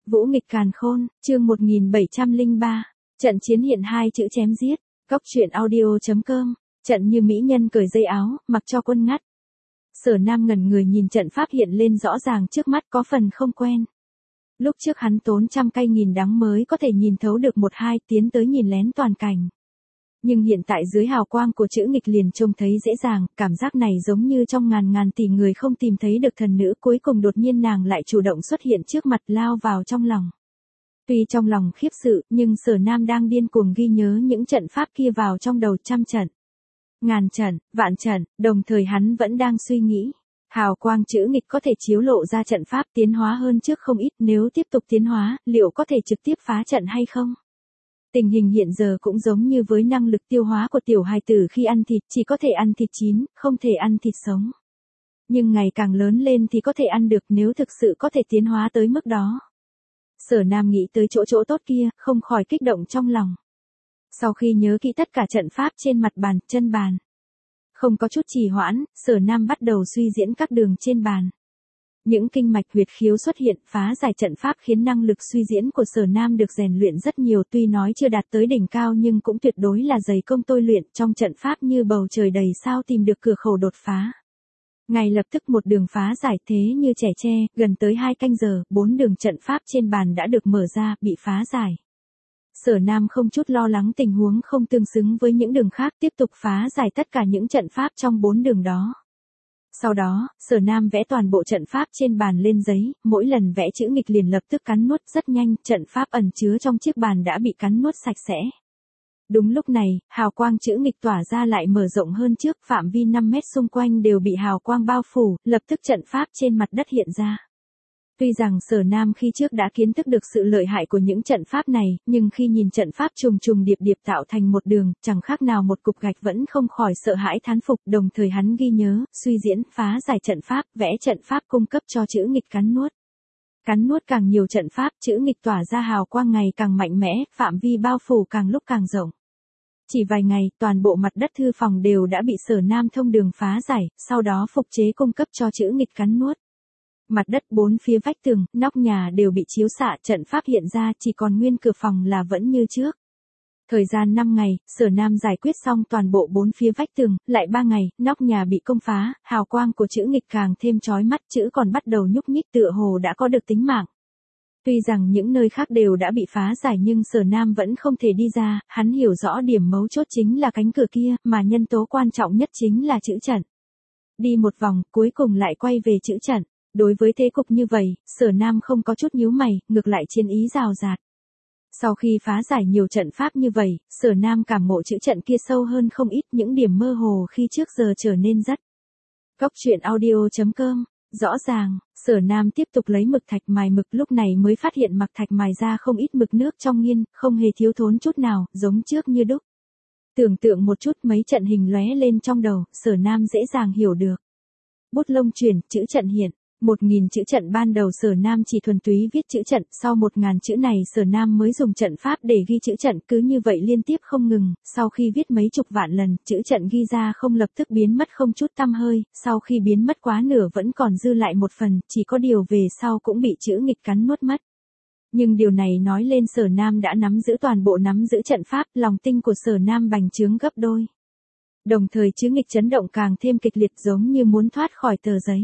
Vũ nghịch càn khôn, chương 1703. Trận chiến hiện hai chữ chém giết. Cốc truyện audio.com. Trận như mỹ nhân cởi dây áo, mặc cho quân ngắt. Sở Nam ngẩn người nhìn trận pháp hiện lên rõ ràng trước mắt, có phần không quen. Lúc trước hắn tốn trăm cây nghìn đắng mới có thể nhìn thấu được một hai, tiến tới nhìn lén toàn cảnh. Nhưng hiện tại dưới hào quang của chữ nghịch liền trông thấy dễ dàng, cảm giác này giống như trong ngàn ngàn tỷ người không tìm thấy được thần nữ, cuối cùng đột nhiên nàng lại chủ động xuất hiện trước mặt, lao vào trong lòng. Tuy trong lòng khiếp sự, nhưng Sở Nam đang điên cuồng ghi nhớ những trận pháp kia vào trong đầu, trăm trận, ngàn trận, vạn trận, đồng thời hắn vẫn đang suy nghĩ. Hào quang chữ nghịch có thể chiếu lộ ra trận pháp tiến hóa hơn trước không ít, nếu tiếp tục tiến hóa, liệu có thể trực tiếp phá trận hay không? Tình hình hiện giờ cũng giống như với năng lực tiêu hóa của tiểu hài tử khi ăn thịt, chỉ có thể ăn thịt chín, không thể ăn thịt sống. Nhưng ngày càng lớn lên thì có thể ăn được nếu thực sự có thể tiến hóa tới mức đó. Sở Nam nghĩ tới chỗ tốt kia, không khỏi kích động trong lòng. Sau khi nhớ kỹ tất cả trận pháp trên mặt bàn, chân bàn, không có chút trì hoãn, Sở Nam bắt đầu suy diễn các đường trên bàn. Những kinh mạch huyệt khiếu xuất hiện, phá giải trận pháp khiến năng lực suy diễn của Sở Nam được rèn luyện rất nhiều, tuy nói chưa đạt tới đỉnh cao nhưng cũng tuyệt đối là dày công tôi luyện, trong trận pháp như bầu trời đầy sao tìm được cửa khẩu đột phá. Ngay lập tức một đường phá giải, thế như trẻ tre, gần tới 2 canh giờ, 4 đường trận pháp trên bàn đã được mở ra, bị phá giải. Sở Nam không chút lo lắng tình huống không tương xứng với những đường khác, tiếp tục phá giải tất cả những trận pháp trong 4 đường đó. Sau đó, Sở Nam vẽ toàn bộ trận pháp trên bàn lên giấy, mỗi lần vẽ chữ nghịch liền lập tức cắn nuốt, rất nhanh, trận pháp ẩn chứa trong chiếc bàn đã bị cắn nuốt sạch sẽ. Đúng lúc này, hào quang chữ nghịch tỏa ra lại mở rộng hơn trước, phạm vi 5 mét xung quanh đều bị hào quang bao phủ, lập tức trận pháp trên mặt đất hiện ra. Tuy rằng Sở Nam khi trước đã kiến thức được sự lợi hại của những trận pháp này, nhưng khi nhìn trận pháp trùng trùng điệp điệp tạo thành một đường, chẳng khác nào một cục gạch, vẫn không khỏi sợ hãi thán phục, đồng thời hắn ghi nhớ, suy diễn, phá giải trận pháp, vẽ trận pháp cung cấp cho chữ nghịch cắn nuốt. Cắn nuốt càng nhiều trận pháp, chữ nghịch tỏa ra hào quang ngày càng mạnh mẽ, phạm vi bao phủ càng lúc càng rộng. Chỉ vài ngày, toàn bộ mặt đất thư phòng đều đã bị Sở Nam thông đường phá giải, sau đó phục chế cung cấp cho chữ nghịch cắn nuốt. Mặt đất bốn phía vách tường, nóc nhà đều bị chiếu xạ, trận pháp hiện ra, chỉ còn nguyên cửa phòng là vẫn như trước. Thời gian 5 ngày, Sở Nam giải quyết xong toàn bộ 4 phía vách tường, lại 3 ngày, nóc nhà bị công phá, hào quang của chữ nghịch càng thêm chói mắt, chữ còn bắt đầu nhúc nhích tựa hồ đã có được tính mạng. Tuy rằng những nơi khác đều đã bị phá giải nhưng Sở Nam vẫn không thể đi ra, hắn hiểu rõ điểm mấu chốt chính là cánh cửa kia, mà nhân tố quan trọng nhất chính là chữ trận. Đi một vòng, cuối cùng lại quay về chữ trận. Đối với thế cục như vậy, Sở Nam không có chút nhíu mày, ngược lại chiến ý rào rạt. Sau khi phá giải nhiều trận pháp như vậy, Sở Nam cảm ngộ chữ trận kia sâu hơn không ít, những điểm mơ hồ khi trước giờ trở nên rất. Cốc truyện audio.com. Rõ ràng, Sở Nam tiếp tục lấy mực thạch mài mực, lúc này mới phát hiện mặc thạch mài ra không ít mực nước trong nghiên, không hề thiếu thốn chút nào, giống trước như đúc. Tưởng tượng một chút, mấy trận hình lóe lên trong đầu, Sở Nam dễ dàng hiểu được. Bút lông chuyển, chữ trận hiện. 1000 chữ trận. Ban đầu Sở Nam chỉ thuần túy viết chữ trận, sau 1000 chữ này Sở Nam mới dùng trận pháp để ghi chữ trận, cứ như vậy liên tiếp không ngừng, sau khi viết mấy chục vạn lần, chữ trận ghi ra không lập tức biến mất không chút tăm hơi, sau khi biến mất quá nửa vẫn còn dư lại một phần, chỉ có điều về sau cũng bị chữ nghịch cắn nuốt mất. Nhưng điều này nói lên Sở Nam đã nắm giữ toàn bộ, nắm giữ trận pháp, lòng tin của Sở Nam bành trướng gấp đôi. Đồng thời chữ nghịch chấn động càng thêm kịch liệt, giống như muốn thoát khỏi tờ giấy.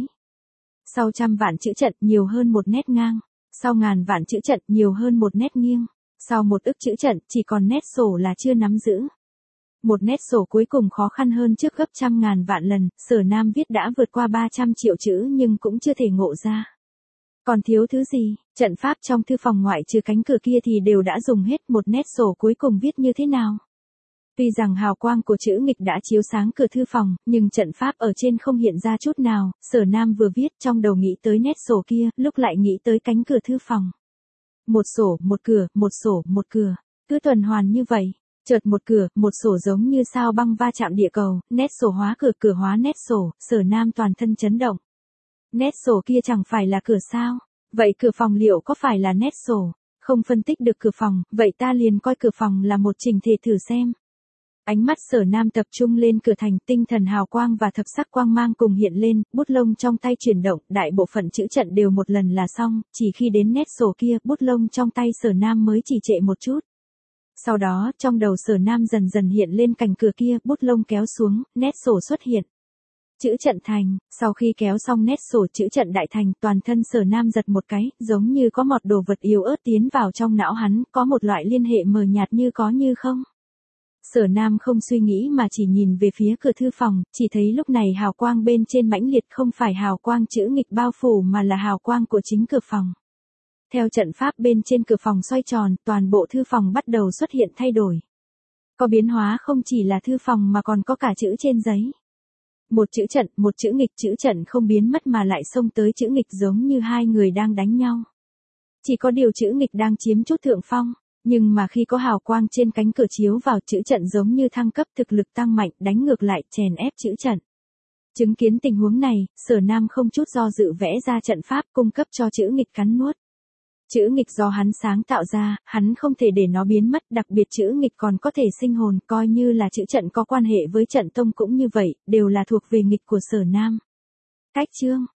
Sau 100 vạn chữ trận, nhiều hơn một nét ngang. Sau 1000 vạn chữ trận, nhiều hơn một nét nghiêng. Sau 1 ức chữ trận, chỉ còn nét sổ là chưa nắm giữ. Một nét sổ cuối cùng khó khăn hơn trước gấp 100.000 vạn lần, Sở Nam viết đã vượt qua 300 triệu chữ nhưng cũng chưa thể ngộ ra. Còn thiếu thứ gì? Trận pháp trong thư phòng ngoại trừ cánh cửa kia thì đều đã dùng hết, một nét sổ cuối cùng viết như thế nào? Tuy rằng hào quang của chữ nghịch đã chiếu sáng cửa thư phòng, nhưng trận pháp ở trên không hiện ra chút nào, Sở Nam vừa viết trong đầu nghĩ tới nét sổ kia, lúc lại nghĩ tới cánh cửa thư phòng. Một sổ, một cửa, một sổ, một cửa, cứ tuần hoàn như vậy, chợt một cửa, một sổ giống như sao băng va chạm địa cầu, nét sổ hóa cửa, cửa hóa nét sổ, Sở Nam toàn thân chấn động. Nét sổ kia chẳng phải là cửa sao? Vậy cửa phòng liệu có phải là nét sổ? Không phân tích được cửa phòng, vậy ta liền coi cửa phòng là một chỉnh thể thử xem. Ánh mắt Sở Nam tập trung lên cửa thành, tinh thần hào quang và thập sắc quang mang cùng hiện lên, bút lông trong tay chuyển động, đại bộ phận chữ trận đều một lần là xong, chỉ khi đến nét sổ kia, bút lông trong tay Sở Nam mới chỉ trệ một chút. Sau đó, trong đầu Sở Nam dần dần hiện lên cạnh cửa kia, bút lông kéo xuống, nét sổ xuất hiện. Chữ trận thành, sau khi kéo xong nét sổ chữ trận đại thành, toàn thân Sở Nam giật một cái, giống như có một đồ vật yếu ớt tiến vào trong não hắn, có một loại liên hệ mờ nhạt như có như không. Sở Nam không suy nghĩ mà chỉ nhìn về phía cửa thư phòng, chỉ thấy lúc này hào quang bên trên mãnh liệt không phải hào quang chữ nghịch bao phủ mà là hào quang của chính cửa phòng. Theo trận pháp bên trên cửa phòng xoay tròn, toàn bộ thư phòng bắt đầu xuất hiện thay đổi. Có biến hóa không chỉ là thư phòng mà còn có cả chữ trên giấy. Một chữ trận, một chữ nghịch, chữ trận không biến mất mà lại xông tới chữ nghịch giống như hai người đang đánh nhau. Chỉ có điều chữ nghịch đang chiếm chút thượng phong. Nhưng mà khi có hào quang trên cánh cửa chiếu vào, chữ trận giống như thăng cấp, thực lực tăng mạnh, đánh ngược lại, chèn ép chữ trận. Chứng kiến tình huống này, Sở Nam không chút do dự vẽ ra trận pháp cung cấp cho chữ nghịch cắn nuốt. Chữ nghịch do hắn sáng tạo ra, hắn không thể để nó biến mất, đặc biệt chữ nghịch còn có thể sinh hồn, coi như là chữ trận có quan hệ với trận tông cũng như vậy, đều là thuộc về nghịch của Sở Nam. Cách chương